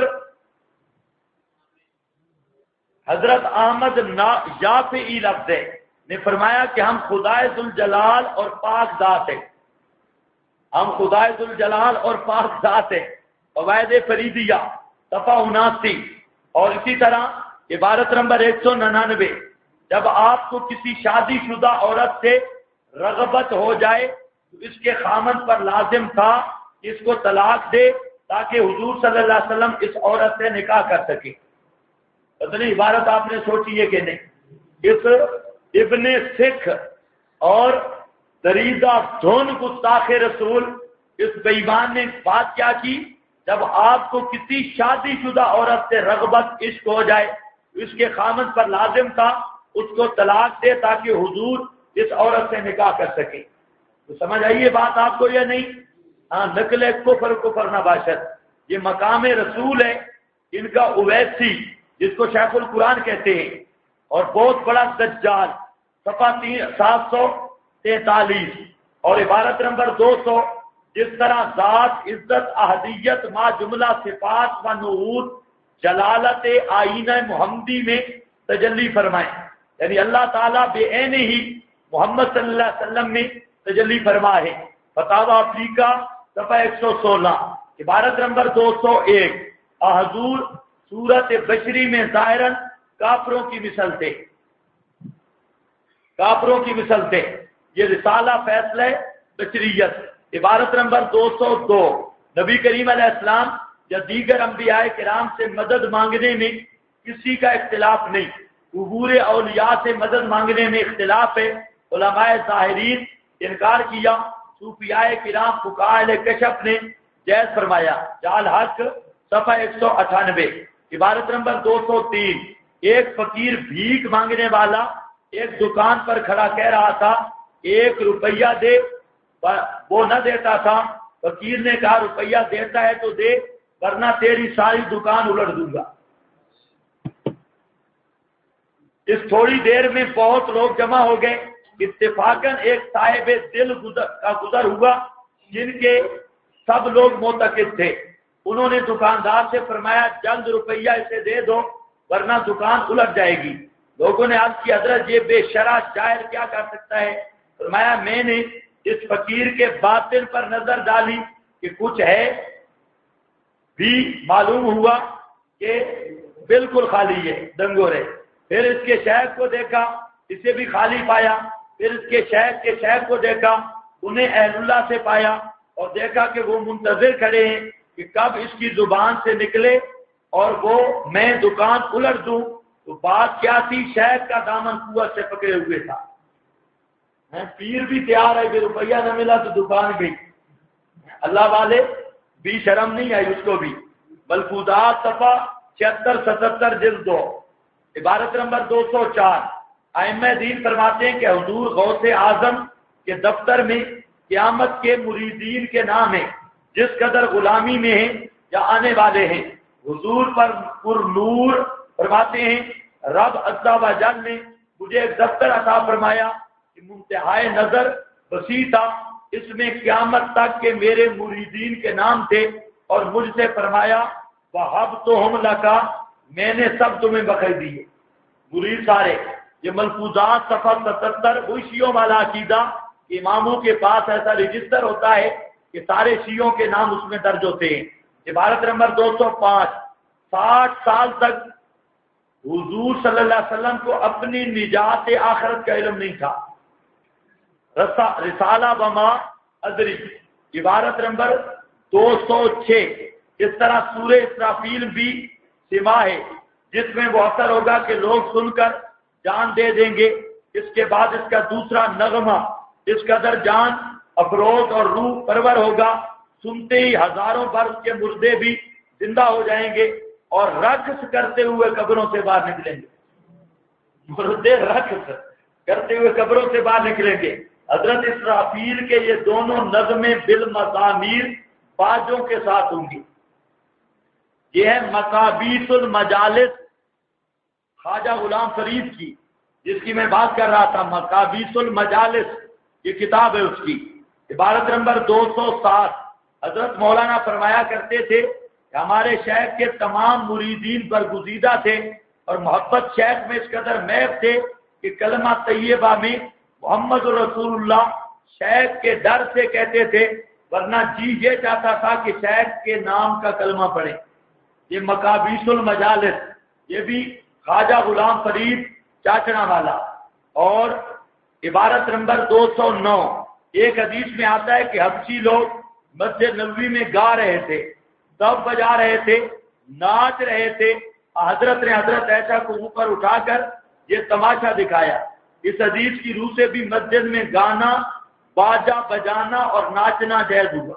حضرت احمد یافعی لفظ نے فرمایا کہ ہم خدائے ذوالجلال اور پاک ذات ہیں. ہم خدائے ذوالجلال اور پاک ذات ہیں. فوائد فریدیہ صفحہ 79. اور اسی طرح عبارت نمبر 199 جب آپ کو کسی شادی شدہ عورت سے رغبت ہو جائے تو اس کے خامن پر لازم تھا کہ اس کو طلاق دے تاکہ حضور صلی اللہ علیہ وسلم اس عورت سے نکاح کر سکے. پتہ نہیں عبارت آپ نے سوچی ہے کہ نہیں. اس ابن سکھ اور دریدہ دھن گستاخ رسول اس بیمان نے بات کیا کی. جب آپ کو کسی شادی شدہ عورت سے رغبت عشق ہو جائے تو اس کے خامن پر لازم تھا اس کو طلاق دے تاکہ حضور اس عورت سے نکاح کر سکے. تو سمجھ آئیے بات آپ کو یا نہیں؟ ہاں نقل کفر کفر نباشت یہ مقام رسول ہے. ان کا اویسی جس کو شیخ القرآن کہتے ہیں اور بہت بڑا دجال صفحہ 743. اور عبارت نمبر 200 جس طرح ذات عزت احدیت ما جملہ صفات و نعوت جلالت آئینہ محمدی میں تجلی فرمائے یعنی اللہ تعالیٰ بے عین ہی محمد صلی اللہ علیہ وسلم میں تجلی فرما ہے. فتاوی افریقہ صفحہ 116 عبارت نمبر 201 حضور صورت بشری میں ظاہراً کافروں کی مثل تھے. کافروں کی مثل تھے. یہ رسالہ فیصلہ بشریت عبارت نمبر 202 نبی کریم علیہ السلام یا دیگر انبیاء کرام سے مدد مانگنے میں کسی کا اختلاف نہیں. عبور اولیاء سے مدد مانگنے میں اختلاف ہے. علماء ظاہرین انکار کیا. صوفیاء کرام فقہاء اہل کشف نے جائز فرمایا. جال حق صفحہ 198 عبارت نمبر 203 ایک فقیر بھیک مانگنے والا ایک دکان پر کھڑا کہہ رہا تھا 1 روپیہ دے. وہ نہ دیتا تھا. فقیر نے کہا روپیہ دیتا ہے تو دے ورنہ تیری ساری دکان الٹ دوں گا. اس تھوڑی دیر میں بہت لوگ جمع ہو گئے. اتفاقاً ایک صاحب دل گزر ہوا جن کے سب لوگ معتقد تھے. انہوں نے دکاندار سے فرمایا جلد روپیہ اسے دے دو ورنہ دکان الٹ جائے گی. لوگوں نے عرض کی حضرت یہ بے شرع شاعر کیا کر سکتا ہے؟ فرمایا میں نے اس فقیر کے باطن پر نظر ڈالی کہ کچھ ہے بھی معلوم ہوا کہ بالکل خالی ہے دنگور ہے. پھر اس کے شیخ کو دیکھا اسے بھی خالی پایا. پھر اس کے شیخ کو دیکھا انہیں اہل اللہ سے پایا اور دیکھا کہ وہ منتظر کھڑے ہیں کہ کب اس کی زبان سے نکلے اور وہ میں دکان الٹ دوں. تو بات کیا تھی؟ شیخ کا دامن قوت سے پکڑے ہوئے تھا. پیر بھی تیار ہے کہ روپیہ نہ ملا تو دکان گئی. اللہ والے بھی شرم نہیں آئی اس کو بھی. ملفوظات صفحہ 76-77 جلد 2 عبارت نمبر 204 ائمہ دین فرماتے ہیں کہ حضور غوث اعظم کے دفتر میں قیامت کے مریدین کے نام ہیں جس قدر غلامی میں ہیں یا آنے والے ہیں. حضور پر نور فرماتے ہیں رب عز و جل نے مجھے ایک دفتر عطا فرمایا کہ منتہائے نظر وسیع تھا. اس میں قیامت تک کے میرے مریدین کے نام تھے اور مجھ سے فرمایا وَهَبْتُهُمْ لَكَ میں نے سب تمہیں بخش دیے. مرید سارے. یہ ملفوظات صفحہ 77 وہی شیعوں والا عقیدہ اماموں کے پاس ایسا رجسٹر ہوتا ہے کہ سارے شیعوں کے نام اس میں درج ہوتے ہیں. عبارت نمبر 205 60 سال تک حضور صلی اللہ علیہ وسلم کو اپنی نجات آخرت کا علم نہیں تھا. رسالہ بما ادری عبارت نمبر 206 اس طرح سورہ اسرافیل بھی سما ہے جس میں وہ اثر ہوگا کہ لوگ سن کر جان دے دیں گے. اس کے بعد اس کا دوسرا نغمہ اس قدر جان افروز اور روح پرور ہوگا سنتے ہی ہزاروں برس کے مردے بھی زندہ ہو جائیں گے اور رقص کرتے ہوئے قبروں سے باہر نکلیں گے. مردے رقص کرتے ہوئے قبروں سے باہر نکلیں گے. حضرت اسرافیل کے یہ دونوں نظمیں بالمزامیر باجوں کے ساتھ ہوں گی. یہ ہے مقابیس المجالس خواجہ غلام فرید کی جس کی میں بات کر رہا تھا، مقابیس المجالس، یہ کتاب ہے اس کی، عبارت نمبر 207۔ حضرت مولانا فرمایا کرتے تھے کہ ہمارے شیخ کے تمام مریدین برگزیدہ تھے اور محبت شیخ میں اس قدر محب تھے کہ کلمہ طیبہ میں محمد رسول اللہ شیخ کے ڈر سے کہتے تھے، ورنہ جی یہ چاہتا تھا کہ شیخ کے نام کا کلمہ پڑھیں۔ یہ مقابیس المجالس، یہ بھی خواجہ غلام فرید چاچڑا والا۔ اور عبارت نمبر 209، ایک حدیث میں آتا ہے کہ حبشی لوگ مسجد نبوی میں گا رہے تھے، دف بجا رہے تھے، ناچ رہے تھے، حضرت نے حضرت عائشہ کو اوپر اٹھا کر یہ تماشا دکھایا۔ اس حدیث کی روح سے بھی مسجد میں گانا، باجا بجانا اور ناچنا جائز ہوا۔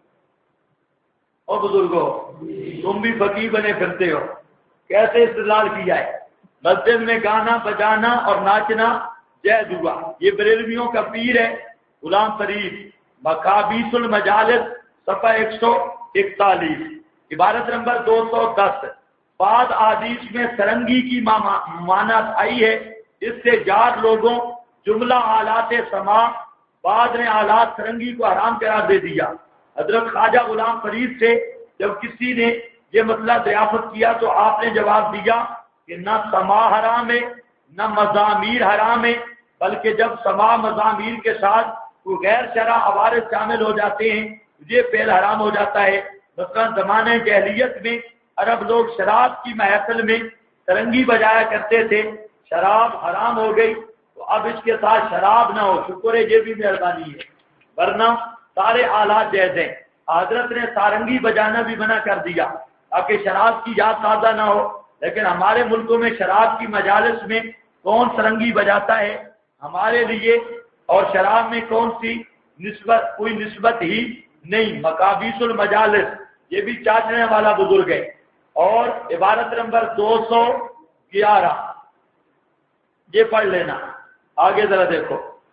اور بزرگوں، تم بھی فقیہ بنے پھرتے ہو، کیسے استدلال کیا ہے؟ مسجد میں گانا بجانا اور ناچنا جائز ہوا۔ یہ بریلویوں کا پیر ہے غلام فرید، مقابیس المجالس، صفحہ 141، عبارت نمبر 210۔ بعض احادیث میں سرنگی کی ممانعت آئی ہے، اس سے جار لوگوں جملہ آلات سماع، بعض نے آلات سرنگی کو حرام قرار دے دیا۔ حضرت خواجہ غلام فرید سے جب کسی نے یہ مسئلہ دریافت کیا تو آپ نے جواب دیا کہ نہ سماع حرام ہے نہ مزامیر حرام ہے، بلکہ جب سماع مزامیر کے ساتھ کوئی غیر شرع عوارض شامل ہو جاتے ہیں یہ فعل حرام ہو جاتا ہے۔ مثلا زمانہ جاہلیت میں عرب لوگ شراب کی محفل میں سرنگی بجایا کرتے تھے، شراب حرام ہو گئی تو اب اس کے ساتھ شراب نہ ہو، شکر ہے یہ بھی مہربانی ہے، ورنہ سارے آلات جائز ہیں۔ حضرت نے سارنگی بجانا بھی منع کر دیا تاکہ شراب کی یاد تازہ نہ ہو، لیکن ہمارے ملکوں میں شراب کی مجالس میں کون سرنگی بجاتا ہے ہمارے لیے، اور شراب میں کون سی نسبت، کوئی نسبت ہی نہیں۔ مقابیس المجالس، یہ بھی چاچنے والا بزرگ ہے۔ اور عبارت نمبر 211 یہ پڑھ لینا، آگے ذرا دیکھو۔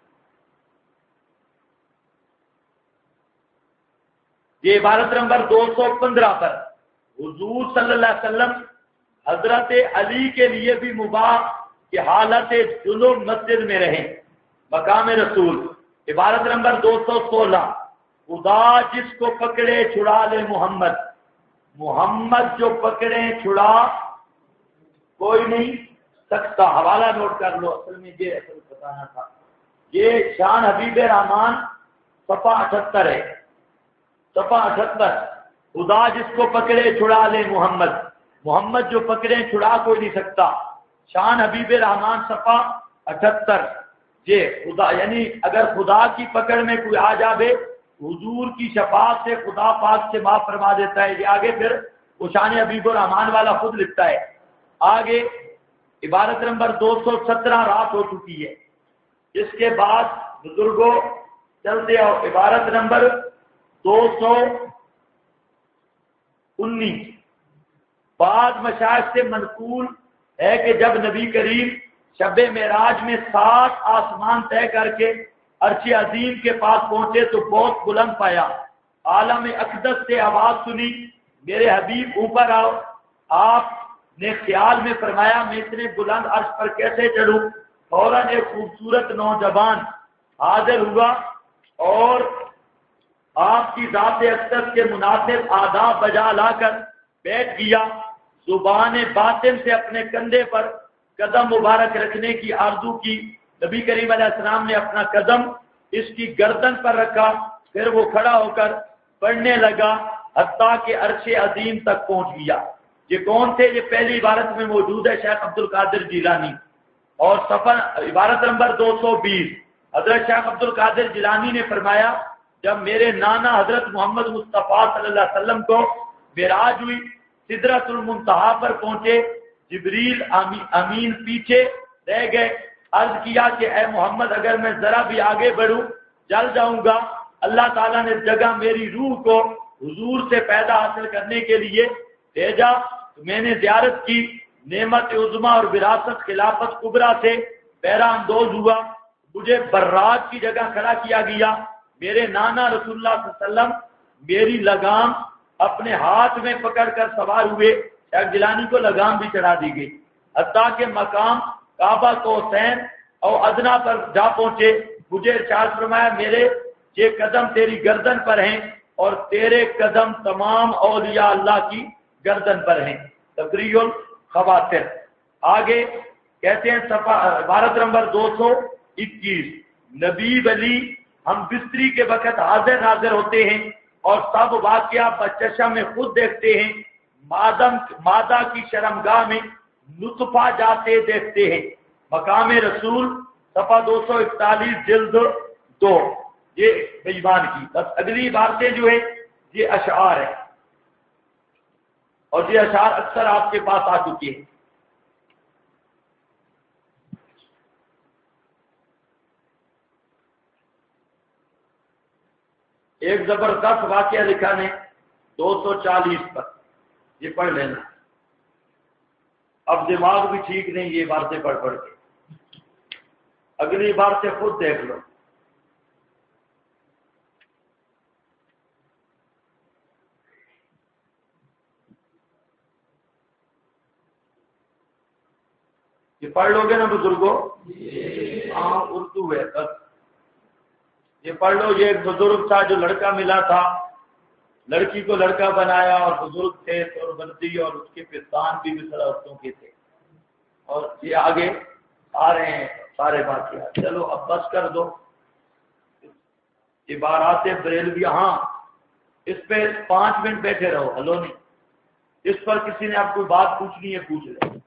یہ عبارت نمبر 215 پر حضور صلی اللہ علیہ وسلم حضرت علی کے لیے بھی مباح کہ حالت جنوب مسجد میں رہیں، مقام رسول۔ عبارت نمبر 216، خدا جس کو پکڑے چھڑا لے محمد، محمد جو پکڑے چھڑا کوئی نہیں سکتا۔ حوالہ نوٹ کر لو، اصل میں یہ اصل بتانا تھا۔ یہ شان حبیب رحمان صفحہ 78 ہے، صفحہ 78۔ خدا جس کو پکڑے چھڑا لے محمد، محمد جو پکڑے چھڑا کوئی نہیں سکتا۔ شان حبیب رحمان صفحہ 78۔ یہ خدا یعنی اگر خدا کی پکڑ میں کوئی آ جاوے، حضور کی شفاعت سے خدا پاک سے معاف فرما دیتا ہے۔ یہ آگے پھر وہ شان حبیب الرحمان والا خود لکھتا ہے۔ آگے عبارت نمبر 217 رات ہو چکی ہے۔ اس کے بعد بزرگوں چلتے ہو، عبارت نمبر 219، بعض مشائخ سے منقول ہے کہ جب نبی کریم شب معراج میں 7 آسمان طے کر کے عرش عظیم کے پاس پہنچے تو بہت بلند پایا، عالم اقدس سے آواز سنی، میرے حبیب اوپر آؤ۔ آپ نے خیال میں فرمایا میں اتنے بلند عرش پر کیسے چڑھوں؟ فوراً ایک خوبصورت نوجوان حاضر ہوا اور آپ کی ذات اقدس کے مناسب آداب بجا لا کر بیٹھ گیا۔ زبان باطن سے اپنے کندھے پر قدم مبارک رکھنے کی آرزو کی، نبی کریم علیہ السلام نے اپنا قدم اس کی گردن پر رکھا، پھر وہ کھڑا ہو کر پڑھنے لگا حتیٰ کہ عرش عظیم تک پہنچ گیا۔ یہ کون تھے؟ یہ پہلی عبارت میں موجود ہے، شیخ عبد القادر جیلانی۔ اور صفحہ عبارت نمبر 220، حضرت شیخ عبد القادر جیلانی نے فرمایا جب میرے نانا حضرت محمد مصطفیٰ صلی اللہ علیہ وسلم کو معراج ہوئی، سدرۃ المنتہا پر پہنچے، جبریل امین پیچھے رہ گئے۔ عرض کیا کہ اے محمد اگر میں ذرا بھی آگے بڑھوں جل جاؤں گا۔ اللہ تعالیٰ نے جگہ میری روح کو حضور سے پیدا حاصل کرنے کے لیے بھیجا تو میں نے زیارت کی، نعمت عظمیٰ اور وراثت خلافت کبریٰ سے پیرا اندوز ہوا، مجھے براق کی جگہ کھڑا کیا گیا۔ میرے نانا رسول اللہ صلی اللہ علیہ وسلم میری لگام اپنے ہاتھ میں پکڑ کر سوار ہوئے، شیخ جیلانی کو لگام بھی چڑھا دی گئی، حتیٰ کہ مقام کعبہ کو حسین اور ادنا پر جا پہنچے. مجھے ارشاد فرمایا میرے یہ قدم تیری گردن پر ہیں اور تیرے قدم تمام اولیاء اللہ کی گردن پر ہیں. تقریر الخواطر. آگے کہتے ہیں عبارت نمبر 221. نبی ولی ہم بستری کے وقت حاضر ناظر ہوتے ہیں اور سب واقعہ بچشم میں خود دیکھتے ہیں. مادہ کی شرمگاہ میں نطفہ جاتے دیکھتے ہیں. مقام رسول صفحہ 241 جلد 2. یہ بیان کی. بس اگلی باتیں جو ہے یہ اشعار ہے اور یہ اشعار اکثر آپ کے پاس آ چکی ہیں. ایک زبردست واقعہ لکھا نے 240 پر, یہ پڑھ لینا. اب دماغ بھی ٹھیک نہیں یہ باتیں پڑھ کے, اگلی بار سے خود دیکھ لو. یہ پڑھ لو گے نا بزرگوں؟ ہاں اردو ہے بس. یہ پڑھ لو. یہ ایک بزرگ تھا جو لڑکا ملا تھا, لڑکی کو لڑکا بنایا اور بزرگ تھے اور بندی اور اس کے پستان بھی مثل عورتوں کے تھے. اور یہ آگے آ رہے ہیں سارے واقعات. چلو اب بس کر دو. عبارات بریلوی. ہاں اس پہ 5 منٹ بیٹھے رہو. ہلو نہیں, اس پر کسی نے آپ کو بات پوچھنی ہے پوچھ لیں.